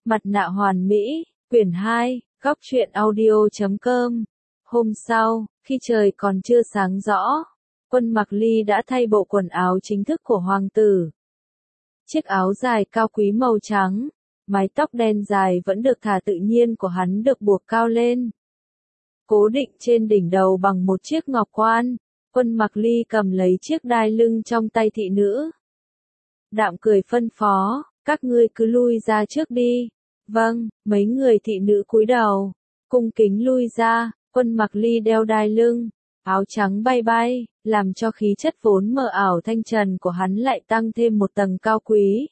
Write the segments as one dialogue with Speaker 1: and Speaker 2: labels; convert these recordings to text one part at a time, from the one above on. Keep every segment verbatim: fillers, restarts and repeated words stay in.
Speaker 1: Mặt nạ hoàn mỹ, quyển hai, góc truyện audio chấm com. Hôm sau, khi trời còn chưa sáng rõ, Quân Mặc Ly đã thay bộ quần áo chính thức của hoàng tử. Chiếc áo dài cao quý màu trắng, mái tóc đen dài vẫn được thả tự nhiên của hắn được buộc cao lên, cố định trên đỉnh đầu bằng một chiếc ngọc quan. Quân Mặc Ly cầm lấy chiếc đai lưng trong tay thị nữ, đạm cười phân phó, các ngươi cứ lui ra trước đi. Vâng, mấy người thị nữ cúi đầu, cung kính lui ra. Quân Mặc Ly đeo đai lưng, áo trắng bay bay, làm cho khí chất vốn mờ ảo thanh trần của hắn lại tăng thêm một tầng cao quý.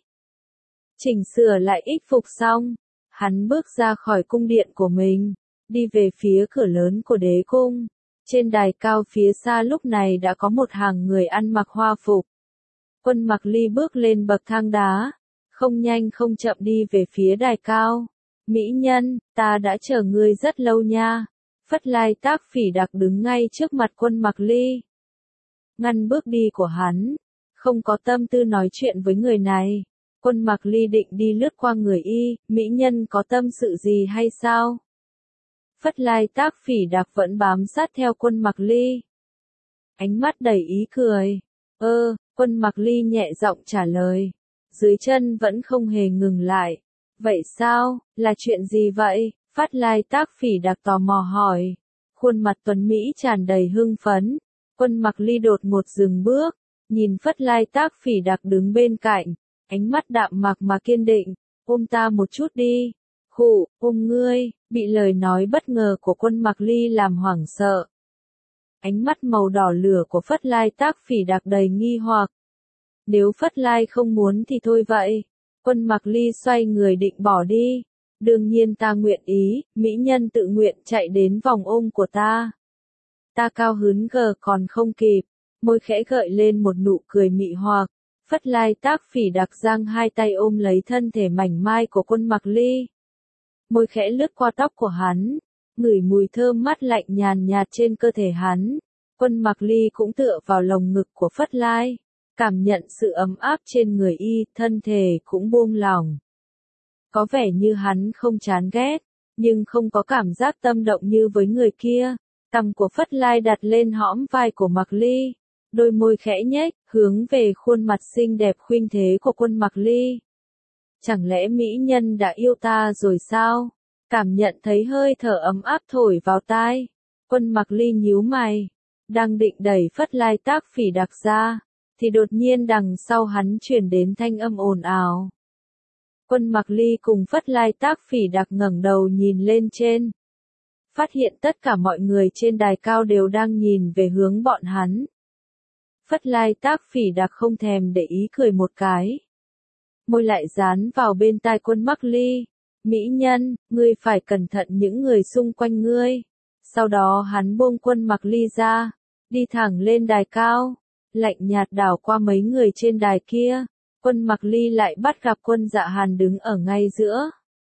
Speaker 1: Chỉnh sửa lại ích phục xong, hắn bước ra khỏi cung điện của mình, đi về phía cửa lớn của đế cung. Trên đài cao phía xa lúc này đã có một hàng người ăn mặc hoa phục. Quân Mặc Ly bước lên bậc thang đá, không nhanh không chậm đi về phía đài cao. Mỹ nhân, ta đã chờ ngươi rất lâu nha. Phất Lai Tác Phỉ Đặc đứng ngay trước mặt Quân Mặc Ly, ngăn bước đi của hắn, không có tâm tư nói chuyện với người này. Quân Mặc Ly định đi lướt qua người y, mỹ nhân có tâm sự gì hay sao? Phất Lai Tác Phỉ Đặc vẫn bám sát theo Quân Mặc Ly, ánh mắt đầy ý cười. Ơ, Quân Mặc Ly nhẹ giọng trả lời, dưới chân vẫn không hề ngừng lại. Vậy sao, là chuyện gì vậy? Phất Lai Tác Phỉ Đặc tò mò hỏi, khuôn mặt tuấn Mỹ tràn đầy hưng phấn. Quân Mặc Ly đột ngột dừng bước, nhìn Phất Lai Tác Phỉ Đặc đứng bên cạnh, ánh mắt đạm mạc mà kiên định, ôm ta một chút đi. Khụ, ôm ngươi, bị lời nói bất ngờ của Quân Mặc Ly làm hoảng sợ. Ánh mắt màu đỏ lửa của Phất Lai Tác Phỉ Đặc đầy nghi hoặc. Nếu Phất Lai không muốn thì thôi vậy. Quân Mặc Ly xoay người định bỏ đi. Đương nhiên ta nguyện ý, mỹ nhân tự nguyện chạy đến vòng ôm của ta. Ta cao hứng gờ còn không kịp, môi khẽ gợi lên một nụ cười mị hoặc. Phất Lai Tác Phỉ Đặc giang hai tay ôm lấy thân thể mảnh mai của Quân Mặc Ly. Môi khẽ lướt qua tóc của hắn, ngửi mùi thơm mát lạnh nhàn nhạt trên cơ thể hắn. Quân Mặc Ly cũng tựa vào lồng ngực của Phất Lai, cảm nhận sự ấm áp trên người y, thân thể cũng buông lỏng. Có vẻ như hắn không chán ghét, nhưng không có cảm giác tâm động như với người kia. Cằm của Phất Lai đặt lên hõm vai của Mặc Ly, đôi môi khẽ nhếch, hướng về khuôn mặt xinh đẹp khuynh thế của Quân Mặc Ly. Chẳng lẽ mỹ nhân đã yêu ta rồi sao? Cảm nhận thấy hơi thở ấm áp thổi vào tai. Quân Mặc Ly nhíu mày, đang định đẩy Phất Lai Tác Phỉ Đặc ra, thì đột nhiên đằng sau hắn truyền đến thanh âm ồn ào. Quân Mặc Ly cùng Phất Lai Tác Phỉ Đặc ngẩng đầu nhìn lên trên, phát hiện tất cả mọi người trên đài cao đều đang nhìn về hướng bọn hắn. Phất Lai Tác Phỉ Đặc không thèm để ý cười một cái, môi lại dán vào bên tai Quân Mặc Ly. Mỹ nhân, ngươi phải cẩn thận những người xung quanh ngươi. Sau đó hắn buông Quân Mặc Ly ra, đi thẳng lên đài cao, lạnh nhạt đảo qua mấy người trên đài kia. Quân Mặc Ly lại bắt gặp Quân Dạ Hàn đứng ở ngay giữa.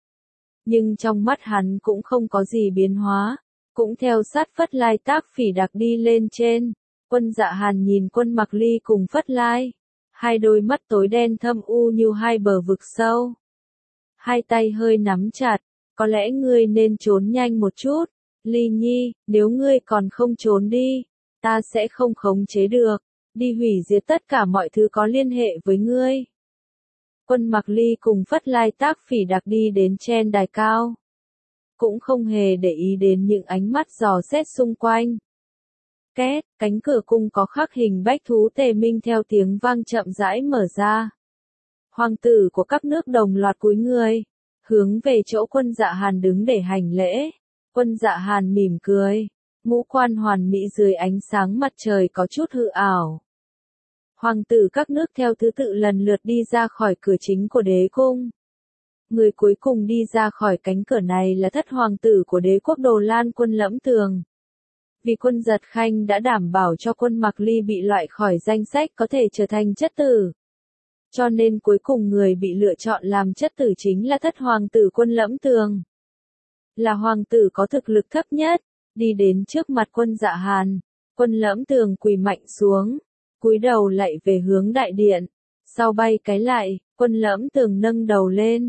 Speaker 1: Nhưng trong mắt hắn cũng không có gì biến hóa, cũng theo sát Phất Lai Tác Phỉ Đặc đi lên trên. Quân Dạ Hàn nhìn Quân Mặc Ly cùng Phất Lai, hai đôi mắt tối đen thâm u như hai bờ vực sâu. Hai tay hơi nắm chặt, có lẽ ngươi nên trốn nhanh một chút, Ly Nhi, nếu ngươi còn không trốn đi, ta sẽ không khống chế được, đi hủy diệt tất cả mọi thứ có liên hệ với ngươi. Quân Mặc Ly cùng Phất Lai Tác Phỉ Đặc đi đến trên đài cao, cũng không hề để ý đến những ánh mắt dò xét xung quanh. Két, cánh cửa cung có khắc hình bách thú tề minh theo tiếng vang chậm rãi mở ra. Hoàng tử của các nước đồng loạt cúi người, hướng về chỗ Quân Dạ Hàn đứng để hành lễ. Quân Dạ Hàn mỉm cười, ngũ quan hoàn mỹ dưới ánh sáng mặt trời có chút hư ảo. Hoàng tử các nước theo thứ tự lần lượt đi ra khỏi cửa chính của đế cung. Người cuối cùng đi ra khỏi cánh cửa này là thất hoàng tử của đế quốc Đồ Lan Quân Lẫm Tường. Vì Quân Giật Khanh đã đảm bảo cho Quân Mặc Ly bị loại khỏi danh sách có thể trở thành chất tử, cho nên cuối cùng người bị lựa chọn làm chất tử chính là thất hoàng tử Quân Lẫm Tường. Là hoàng tử có thực lực thấp nhất, đi đến trước mặt Quân Dạ Hàn, Quân Lẫm Tường quỳ mạnh xuống, cúi đầu lạy về hướng đại điện. Sau bay cái lại, Quân Lẫm Tường nâng đầu lên,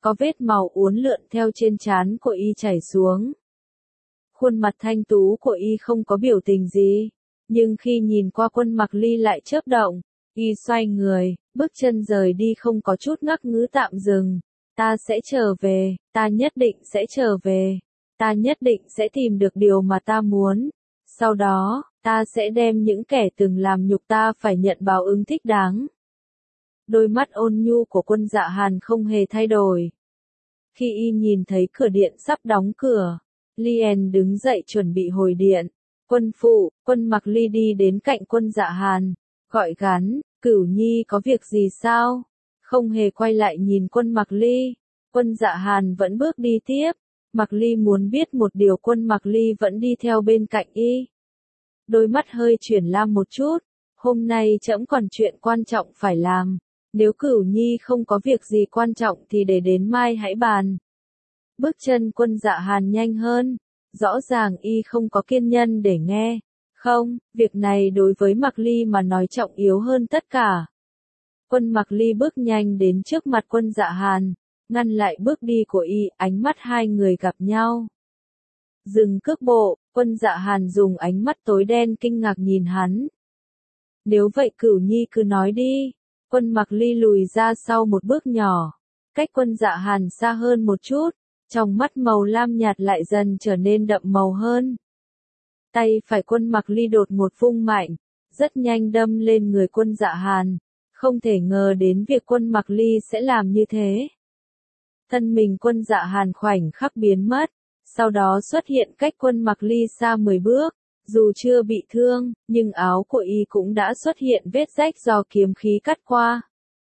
Speaker 1: có vết màu uốn lượn theo trên trán của y chảy xuống. Khuôn mặt thanh tú của y không có biểu tình gì, nhưng khi nhìn qua Quân Mặc Ly lại chớp động, y xoay người, bước chân rời đi không có chút ngắc ngứ tạm dừng. Ta sẽ trở về, ta nhất định sẽ trở về, ta nhất định sẽ tìm được điều mà ta muốn. Sau đó, ta sẽ đem những kẻ từng làm nhục ta phải nhận báo ứng thích đáng. Đôi mắt ôn nhu của Quân Dạ Hàn không hề thay đổi. Khi y nhìn thấy cửa điện sắp đóng cửa, Lien đứng dậy chuẩn bị hồi điện. Quân phụ, Quân Mặc Ly đi đến cạnh Quân Dạ Hàn, gọi gắn, Cửu Nhi có việc gì sao? Không hề quay lại nhìn Quân Mặc Ly. Quân Dạ Hàn vẫn bước đi tiếp. Mặc Ly muốn biết một điều, Quân Mặc Ly vẫn đi theo bên cạnh y. Đôi mắt hơi chuyển lam một chút. Hôm nay trẫm còn chuyện quan trọng phải làm. Nếu Cửu Nhi không có việc gì quan trọng thì để đến mai hãy bàn. Bước chân Quân Dạ Hàn nhanh hơn. Rõ ràng y không có kiên nhẫn để nghe. Không, việc này đối với Mặc Ly mà nói trọng yếu hơn tất cả. Quân Mặc Ly bước nhanh đến trước mặt Quân Dạ Hàn, ngăn lại bước đi của y, ánh mắt hai người gặp nhau. Dừng cước bộ, Quân Dạ Hàn dùng ánh mắt tối đen kinh ngạc nhìn hắn. Nếu vậy Cửu Nhi cứ nói đi. Quân Mặc Ly lùi ra sau một bước nhỏ, cách Quân Dạ Hàn xa hơn một chút, trong mắt màu lam nhạt lại dần trở nên đậm màu hơn. Tay phải Quân Mặc Ly đột một vung mạnh, rất nhanh đâm lên người Quân Dạ Hàn. Không thể ngờ đến việc Quân Mặc Ly sẽ làm như thế. Thân mình Quân Dạ Hàn khoảnh khắc biến mất, sau đó xuất hiện cách Quân Mặc Ly xa mười bước. Dù chưa bị thương, nhưng áo của y cũng đã xuất hiện vết rách do kiếm khí cắt qua.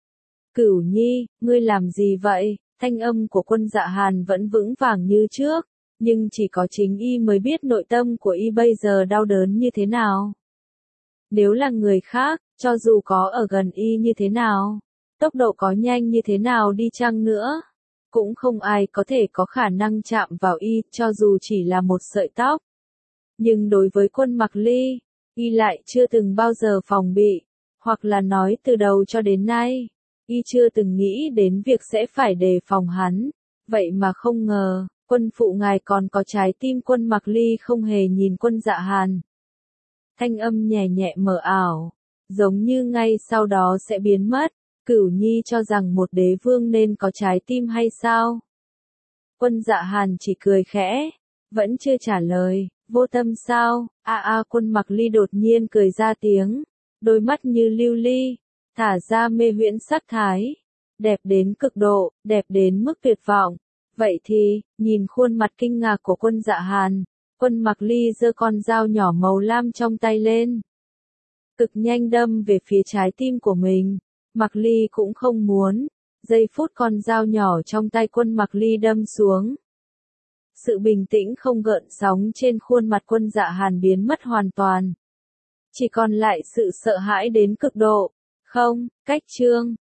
Speaker 1: Cửu Nhi, ngươi làm gì vậy? Thanh âm của Quân Dạ Hàn vẫn vững vàng như trước, nhưng chỉ có chính y mới biết nội tâm của y bây giờ đau đớn như thế nào. Nếu là người khác, cho dù có ở gần y như thế nào, tốc độ có nhanh như thế nào đi chăng nữa, cũng không ai có thể có khả năng chạm vào y, cho dù chỉ là một sợi tóc. Nhưng đối với Quân Mặc Ly, y lại chưa từng bao giờ phòng bị, hoặc là nói từ đầu cho đến nay, y chưa từng nghĩ đến việc sẽ phải đề phòng hắn. Vậy mà không ngờ, quân phụ ngài còn có trái tim. Quân Mặc Ly không hề nhìn Quân Dạ Hàn. Thanh âm nhẹ nhẹ mờ ảo, giống như ngay sau đó sẽ biến mất. Cửu Nhi cho rằng một đế vương nên có trái tim hay sao? Quân Dạ Hàn chỉ cười khẽ, vẫn chưa trả lời. Vô tâm sao? A a Quân Mặc Ly đột nhiên cười ra tiếng, đôi mắt như lưu ly, thả ra mê huyễn sắc thái, đẹp đến cực độ, đẹp đến mức tuyệt vọng. Vậy thì, nhìn khuôn mặt kinh ngạc của Quân Dạ Hàn, Quân Mặc Ly giơ con dao nhỏ màu lam trong tay lên, cực nhanh đâm về phía trái tim của mình. Mặc Ly cũng không muốn, giây phút con dao nhỏ trong tay Quân Mặc Ly đâm xuống, sự bình tĩnh không gợn sóng trên khuôn mặt Quân Dạ Hàn biến mất hoàn toàn. Chỉ còn lại sự sợ hãi đến cực độ. Không, cách chương.